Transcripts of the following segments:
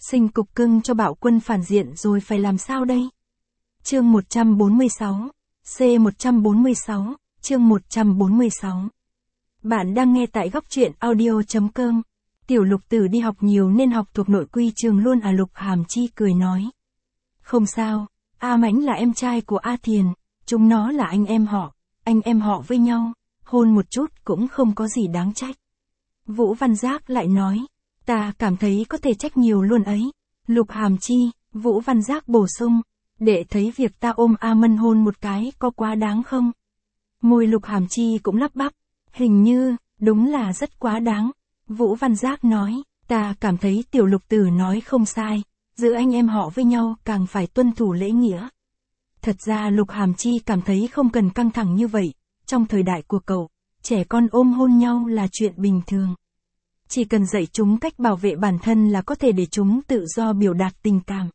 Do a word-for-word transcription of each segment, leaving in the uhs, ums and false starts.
Sinh cục cưng cho bạo quân phản diện rồi phải làm sao đây? Chương một trăm bốn mươi sáu, C một trăm bốn mươi sáu, chương một trăm bốn mươi sáu. Bạn đang nghe tại góc truyện audio.com. Tiểu Lục Tử đi học nhiều nên học thuộc nội quy trường luôn à? Lục Hàm Chi cười nói. Không sao, A Mãnh là em trai của A Thiền, chúng nó là anh em họ, anh em họ với nhau, hôn một chút cũng không có gì đáng trách. Vũ Văn Giác lại nói, ta cảm thấy có thể trách nhiều luôn ấy. Lục Hàm Chi, Vũ Văn Giác bổ sung, để thấy việc ta ôm A Mân hôn một cái có quá đáng không? Môi Lục Hàm Chi cũng lắp bắp, hình như, đúng là rất quá đáng. Vũ Văn Giác nói, ta cảm thấy Tiểu Lục Tử nói không sai, giữa anh em họ với nhau càng phải tuân thủ lễ nghĩa. Thật ra Lục Hàm Chi cảm thấy không cần căng thẳng như vậy, trong thời đại của cậu, trẻ con ôm hôn nhau là chuyện bình thường. Chỉ cần dạy chúng cách bảo vệ bản thân là có thể để chúng tự do biểu đạt tình cảm.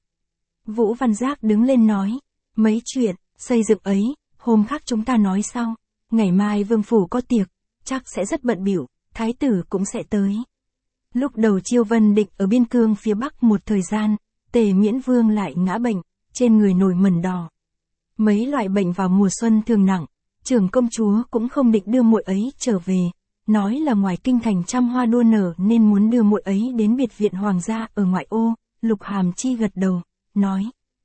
Vũ Văn Giác đứng lên nói, mấy chuyện, xây dựng ấy, hôm khác chúng ta nói sau, ngày mai vương phủ có tiệc, chắc sẽ rất bận bịu, thái tử cũng sẽ tới. Lúc đầu Chiêu Vân định ở biên cương phía bắc một thời gian, Tề Miễn Vương lại ngã bệnh, trên người nổi mẩn đỏ. Mấy loại bệnh vào mùa xuân thường nặng, trưởng công chúa cũng không định đưa muội ấy trở về, nói là ngoài kinh thành trăm hoa đua nở nên muốn đưa muội ấy đến biệt viện hoàng gia ở ngoại ô. Lục Hàm Chi gật đầu, nói.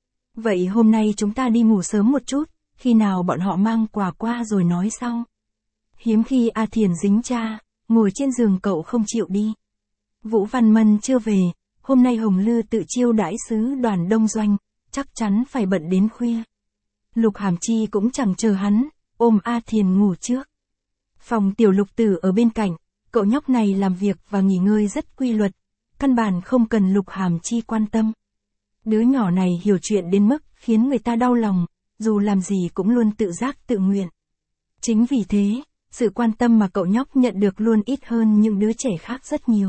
Vậy hôm nay chúng ta đi ngủ sớm một chút, khi nào bọn họ mang quà qua rồi nói sau. Hiếm khi A Thiền dính cha, ngồi trên giường cậu không chịu đi. Vũ Văn Mân chưa về, hôm nay Hồng Lư tự chiêu đãi sứ đoàn đông doanh, chắc chắn phải bận đến khuya. Lục Hàm Chi cũng chẳng chờ hắn, ôm A Thiền ngủ trước. Phòng Tiểu Lục Tử ở bên cạnh, cậu nhóc này làm việc và nghỉ ngơi rất quy luật, căn bản không cần Lục Hàm Chi quan tâm. Đứa nhỏ này hiểu chuyện đến mức khiến người ta đau lòng, dù làm gì cũng luôn tự giác tự nguyện. Chính vì thế, sự quan tâm mà cậu nhóc nhận được luôn ít hơn những đứa trẻ khác rất nhiều.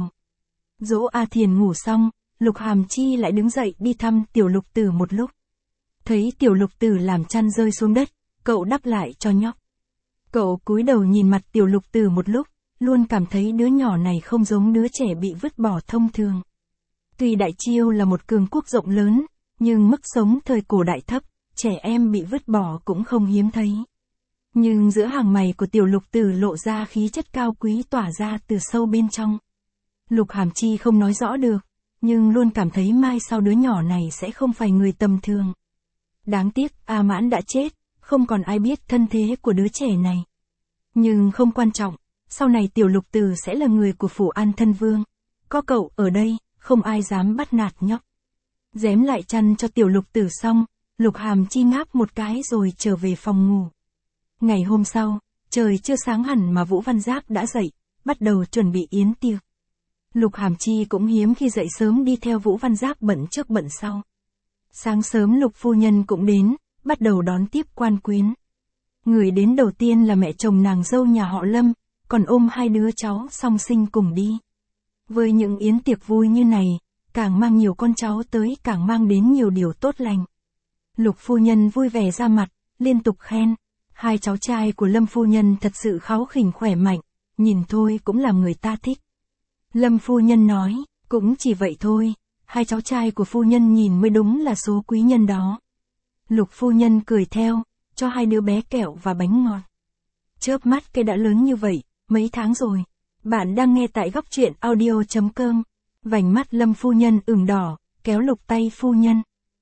Dỗ A Thiền ngủ xong, Lục Hàm Chi lại đứng dậy đi thăm Tiểu Lục Tử một lúc. Thấy Tiểu Lục Tử làm chăn rơi xuống đất, cậu đắp lại cho nhóc. Cậu cúi đầu nhìn mặt Tiểu Lục Tử một lúc, luôn cảm thấy đứa nhỏ này không giống đứa trẻ bị vứt bỏ thông thường. Tuy Đại Chiêu là một cường quốc rộng lớn, nhưng mức sống thời cổ đại thấp, trẻ em bị vứt bỏ cũng không hiếm thấy. Nhưng giữa hàng mày của Tiểu Lục Tử lộ ra khí chất cao quý tỏa ra từ sâu bên trong. Lục Hàm Chi không nói rõ được, nhưng luôn cảm thấy mai sau đứa nhỏ này sẽ không phải người tầm thường. Đáng tiếc A Mãn đã chết, không còn ai biết thân thế của đứa trẻ này. Nhưng không quan trọng, sau này Tiểu Lục Tử sẽ là người của phủ An Thân Vương. Có cậu ở đây, không ai dám bắt nạt nhóc. Dém lại chăn cho Tiểu Lục Tử xong, Lục Hàm Chi ngáp một cái rồi trở về phòng ngủ. Ngày hôm sau, trời chưa sáng hẳn mà Vũ Văn Giác đã dậy, bắt đầu chuẩn bị yến tiệc. Lục Hàm Chi cũng hiếm khi dậy sớm đi theo Vũ Văn Giác bận trước bận sau. Sáng sớm Lục phu nhân cũng đến, bắt đầu đón tiếp quan quyến. Người đến đầu tiên là mẹ chồng nàng dâu nhà họ Lâm, còn ôm hai đứa cháu song sinh cùng đi. Với những yến tiệc vui như này, càng mang nhiều con cháu tới càng mang đến nhiều điều tốt lành. Lục phu nhân vui vẻ ra mặt, liên tục khen. Hai cháu trai của Lâm phu nhân thật sự kháu khỉnh khỏe mạnh, nhìn thôi cũng làm người ta thích. Lâm phu nhân nói, cũng chỉ vậy thôi, hai cháu trai của phu nhân nhìn mới đúng là số quý nhân đó. Lục phu nhân cười theo, cho hai đứa bé kẹo và bánh ngọt. Chớp mắt cái đã lớn như vậy, mấy tháng rồi. Bạn đang nghe tại góc truyện audio.com. Vành mắt Lâm phu nhân ửng đỏ, kéo Lục tay phu nhân.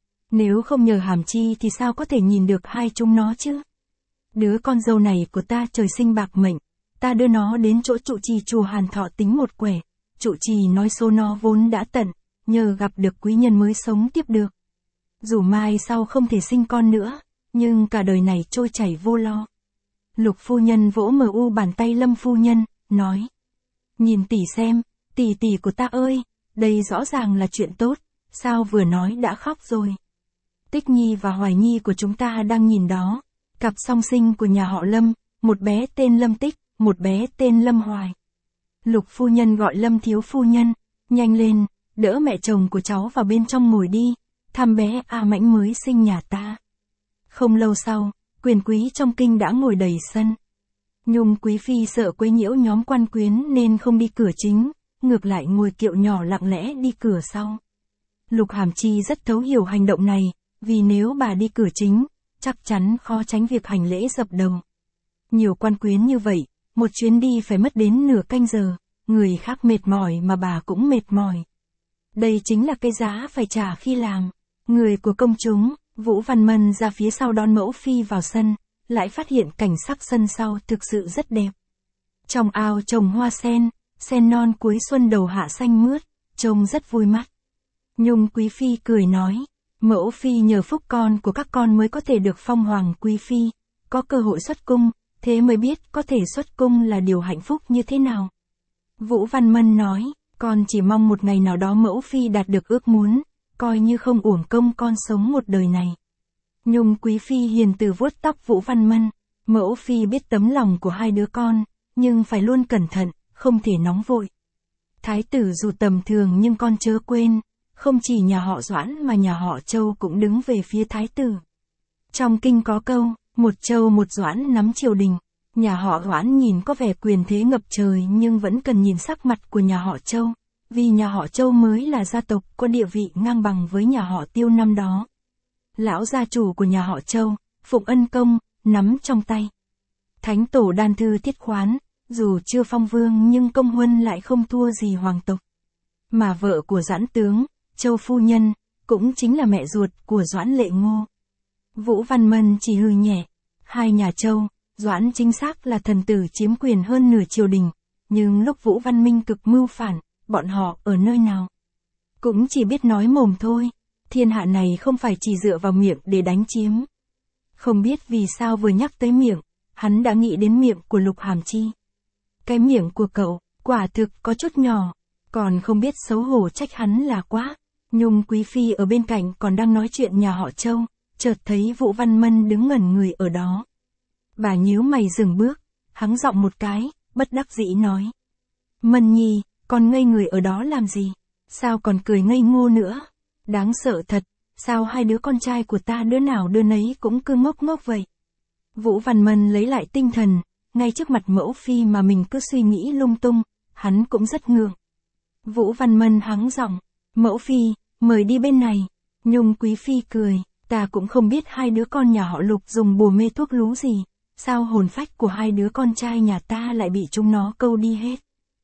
Nếu không nhờ Hàm Chi thì sao có thể nhìn được hai chúng nó chứ? Đứa con dâu này của ta trời sinh bạc mệnh, ta đưa nó đến chỗ trụ trì chùa Hàn Thọ tính một quẻ. Trụ trì nói số nó vốn đã tận, nhờ gặp được quý nhân mới sống tiếp được. Dù mai sau không thể sinh con nữa, nhưng cả đời này trôi chảy vô lo. Lục phu nhân vỗ mờ u bàn tay Lâm phu nhân, nói. Nhìn tỷ xem, tỷ tỷ của ta ơi, đây rõ ràng là chuyện tốt, sao vừa nói đã khóc rồi. Tích Nhi và Hoài Nhi của chúng ta đang nhìn đó, cặp song sinh của nhà họ Lâm, một bé tên Lâm Tích, một bé tên Lâm Hoài. Lục phu nhân gọi Lâm thiếu phu nhân, nhanh lên, đỡ mẹ chồng của cháu vào bên trong ngồi đi, thăm bé A Mãnh mới sinh nhà ta. Không lâu sau, quyền quý trong kinh đã ngồi đầy sân. Nhung quý phi sợ quấy nhiễu nhóm quan quyến nên không đi cửa chính, ngược lại ngồi kiệu nhỏ lặng lẽ đi cửa sau. Lục Hàm Chi rất thấu hiểu hành động này, vì nếu bà đi cửa chính, chắc chắn khó tránh việc hành lễ dập đầu. Nhiều quan quyến như vậy, một chuyến đi phải mất đến nửa canh giờ, người khác mệt mỏi mà bà cũng mệt mỏi. Đây chính là cái giá phải trả khi làm. Người của công chúng, Vũ Văn Mân ra phía sau đón mẫu phi vào sân, lại phát hiện cảnh sắc sân sau thực sự rất đẹp. Trong ao trồng hoa sen, sen non cuối xuân đầu hạ xanh mướt, trông rất vui mắt. Nhung quý phi cười nói, mẫu phi nhờ phúc con của các con mới có thể được phong hoàng quý phi, có cơ hội xuất cung, thế mới biết có thể xuất cung là điều hạnh phúc như thế nào. Vũ Văn Mân nói, con chỉ mong một ngày nào đó mẫu phi đạt được ước muốn, coi như không uổng công con sống một đời này. Nhung quý phi hiền từ vuốt tóc Vũ Văn Mân, mẫu phi biết tấm lòng của hai đứa con, nhưng phải luôn cẩn thận, không thể nóng vội. Thái tử dù tầm thường nhưng con chớ quên, không chỉ nhà họ Doãn mà nhà họ Châu cũng đứng về phía thái tử. Trong kinh có câu, một Châu một Doãn nắm triều đình, nhà họ Doãn nhìn có vẻ quyền thế ngập trời nhưng vẫn cần nhìn sắc mặt của nhà họ Châu, vì nhà họ Châu mới là gia tộc có địa vị ngang bằng với nhà họ Tiêu năm đó. Lão gia chủ của nhà họ Châu, Phụng Ân Công, nắm trong tay Thánh tổ đan thư thiết khoán, dù chưa phong vương nhưng công huân lại không thua gì hoàng tộc. Mà vợ của Doãn tướng, Châu phu nhân, cũng chính là mẹ ruột của Doãn Lệ Ngô. Vũ Văn Mân chỉ hừ nhẹ, hai nhà Châu, Doãn chính xác là thần tử chiếm quyền hơn nửa triều đình, nhưng lúc Vũ Văn Minh cực mưu phản, bọn họ ở nơi nào? Cũng chỉ biết nói mồm thôi, thiên hạ này không phải chỉ dựa vào miệng để đánh chiếm. Không biết vì sao vừa nhắc tới miệng, hắn đã nghĩ đến miệng của Lục Hàm Chi. Cái miệng của cậu, quả thực có chút nhỏ, còn không biết xấu hổ trách hắn là quá. Nhung quý phi ở bên cạnh còn đang nói chuyện nhà họ Châu, chợt thấy Vũ Văn Mân đứng ngẩn người ở đó. Bà nhíu mày dừng bước, hắng giọng một cái, bất đắc dĩ nói. Mân nhi, còn ngây người ở đó làm gì? Sao còn cười ngây ngô nữa? Đáng sợ thật, sao hai đứa con trai của ta đứa nào đứa nấy cũng cứ ngốc ngốc vậy? Vũ Văn Mân lấy lại tinh thần, ngay trước mặt mẫu phi mà mình cứ suy nghĩ lung tung, hắn cũng rất ngượng. Vũ Văn Mân hắng giọng, mẫu phi, mời đi bên này. Nhung quý phi cười, ta cũng không biết hai đứa con nhà họ Lục dùng bùa mê thuốc lú gì, sao hồn phách của hai đứa con trai nhà ta lại bị chúng nó câu đi hết.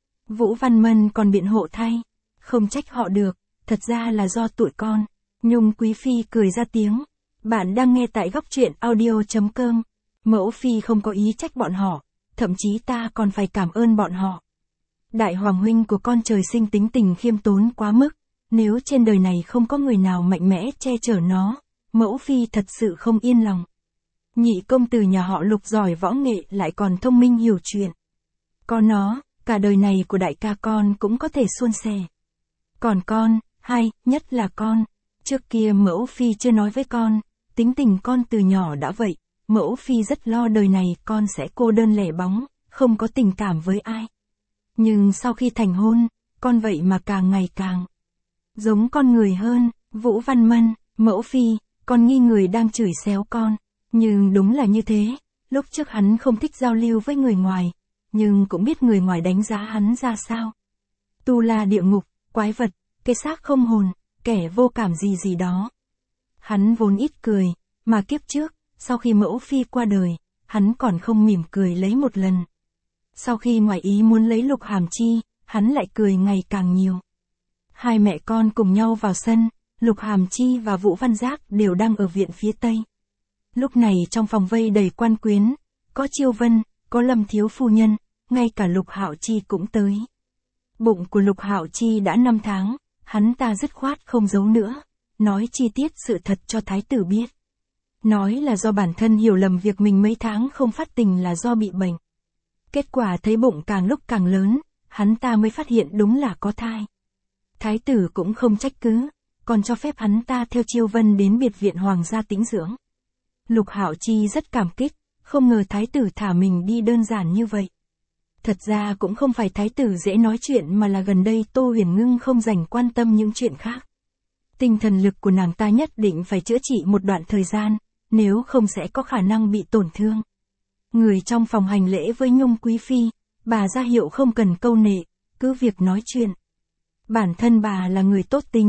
Vũ Văn Mân còn biện hộ thay, không trách họ được, thật ra là do tụi con. Nhung quý phi cười ra tiếng, bạn đang nghe tại góc truyện audio chấm com. Mẫu phi không có ý trách bọn họ, thậm chí ta còn phải cảm ơn bọn họ. Đại hoàng huynh của con trời sinh tính tình khiêm tốn quá mức, nếu trên đời này không có người nào mạnh mẽ che chở nó, mẫu phi thật sự không yên lòng. Nhị công tử nhà họ Lục giỏi võ nghệ lại còn thông minh hiểu chuyện. Có nó, cả đời này của đại ca con cũng có thể suôn sẻ. Còn con, hay, nhất là con, trước kia mẫu phi chưa nói với con, tính tình con từ nhỏ đã vậy, mẫu phi rất lo đời này con sẽ cô đơn lẻ bóng, không có tình cảm với ai. Nhưng sau khi thành hôn, con vậy mà càng ngày càng giống con người hơn. Vũ Văn Mân, mẫu phi, con nghi người đang chửi xéo con, nhưng đúng là như thế, lúc trước hắn không thích giao lưu với người ngoài, nhưng cũng biết người ngoài đánh giá hắn ra sao. Tu la địa ngục, quái vật, cái xác không hồn, kẻ vô cảm gì gì đó. Hắn vốn ít cười, mà kiếp trước, sau khi mẫu phi qua đời, hắn còn không mỉm cười lấy một lần. Sau khi ngoài ý muốn lấy Lục Hàm Chi, hắn lại cười ngày càng nhiều. Hai mẹ con cùng nhau vào sân, Lục Hàm Chi và Vũ Văn Giác đều đang ở viện phía Tây. Lúc này trong phòng vây đầy quan quyến, có Chiêu Vân, có Lâm thiếu phu nhân, ngay cả Lục Hạo Chi cũng tới. Bụng của Lục Hạo Chi đã năm tháng, hắn ta dứt khoát không giấu nữa, nói chi tiết sự thật cho thái tử biết. Nói là do bản thân hiểu lầm việc mình mấy tháng không phát tình là do bị bệnh. Kết quả thấy bụng càng lúc càng lớn, hắn ta mới phát hiện đúng là có thai. Thái tử cũng không trách cứ, còn cho phép hắn ta theo Chiêu Vân đến biệt viện hoàng gia tĩnh dưỡng. Lục Hạo Chi rất cảm kích, không ngờ thái tử thả mình đi đơn giản như vậy. Thật ra cũng không phải thái tử dễ nói chuyện mà là gần đây Tô Huyền Ngưng không dành quan tâm những chuyện khác. Tinh thần lực của nàng ta nhất định phải chữa trị một đoạn thời gian, nếu không sẽ có khả năng bị tổn thương. Người trong phòng hành lễ với Nhung quý phi, bà ra hiệu không cần câu nệ, cứ việc nói chuyện. Bản thân bà là người tốt tính,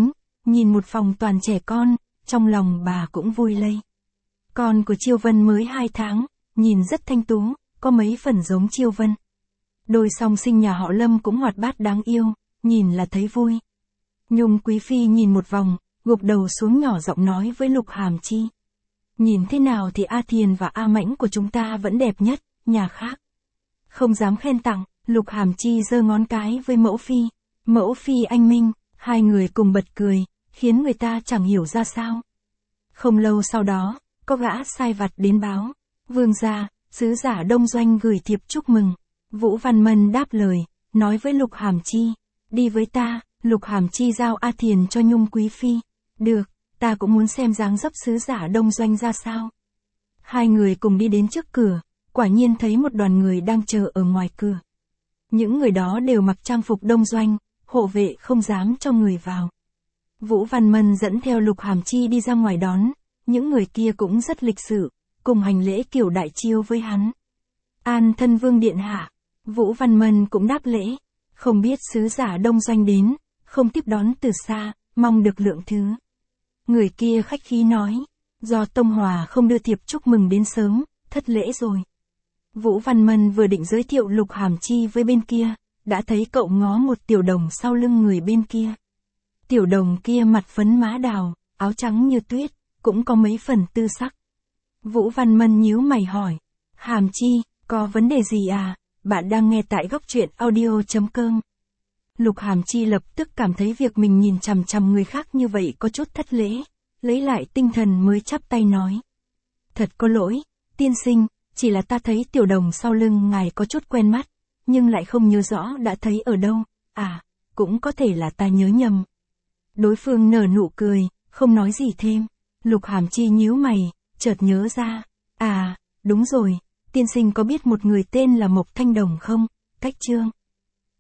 nhìn một phòng toàn trẻ con, trong lòng bà cũng vui lây. Con của Chiêu Vân mới hai tháng, nhìn rất thanh tú, có mấy phần giống Chiêu Vân. Đôi song sinh nhà họ Lâm cũng hoạt bát đáng yêu, nhìn là thấy vui. Nhung Quý Phi nhìn một vòng, gục đầu xuống nhỏ giọng nói với Lục Hàm Chi. Nhìn thế nào thì A Thiền và A Mãnh của chúng ta vẫn đẹp nhất, nhà khác không dám khen tặng. Lục Hàm Chi giơ ngón cái với Mẫu Phi. Mẫu Phi anh minh, hai người cùng bật cười, khiến người ta chẳng hiểu ra sao. Không lâu sau đó, có gã sai vặt đến báo. Vương gia, sứ giả Đông Doanh gửi thiệp chúc mừng. Vũ Văn Mân đáp lời, nói với Lục Hàm Chi. Đi với ta. Lục Hàm Chi giao A Thiền cho Nhung Quý Phi. Được, ta cũng muốn xem dáng dấp sứ giả Đông Doanh ra sao. Hai người cùng đi đến trước cửa, quả nhiên thấy một đoàn người đang chờ ở ngoài cửa. Những người đó đều mặc trang phục Đông Doanh, hộ vệ không dám cho người vào. Vũ Văn Mân dẫn theo Lục Hàm Chi đi ra ngoài đón, những người kia cũng rất lịch sự, cùng hành lễ kiểu đại chiêu với hắn. An thân vương điện hạ. Vũ Văn Mân cũng đáp lễ, không biết sứ giả Đông Doanh đến, không tiếp đón từ xa, mong được lượng thứ. Người kia khách khí nói, do Tông Hòa không đưa thiệp chúc mừng đến sớm, thất lễ rồi. Vũ Văn Mân vừa định giới thiệu Lục Hàm Chi với bên kia, đã thấy cậu ngó một tiểu đồng sau lưng người bên kia. Tiểu đồng kia mặt phấn má đào, áo trắng như tuyết, cũng có mấy phần tư sắc. Vũ Văn Mân nhíu mày hỏi, Hàm Chi, có vấn đề gì à? Bạn đang nghe tại góc truyện audio chấm com. Lục Hàm Chi lập tức cảm thấy việc mình nhìn chằm chằm người khác như vậy có chút thất lễ, lấy lại tinh thần mới chắp tay nói. Thật có lỗi, tiên sinh, chỉ là ta thấy tiểu đồng sau lưng ngài có chút quen mắt, nhưng lại không nhớ rõ đã thấy ở đâu, à, cũng có thể là ta nhớ nhầm. Đối phương nở nụ cười, không nói gì thêm. Lục Hàm Chi nhíu mày, chợt nhớ ra, à, đúng rồi, tiên sinh có biết một người tên là Mộc Thanh Đồng không? Cách Trương.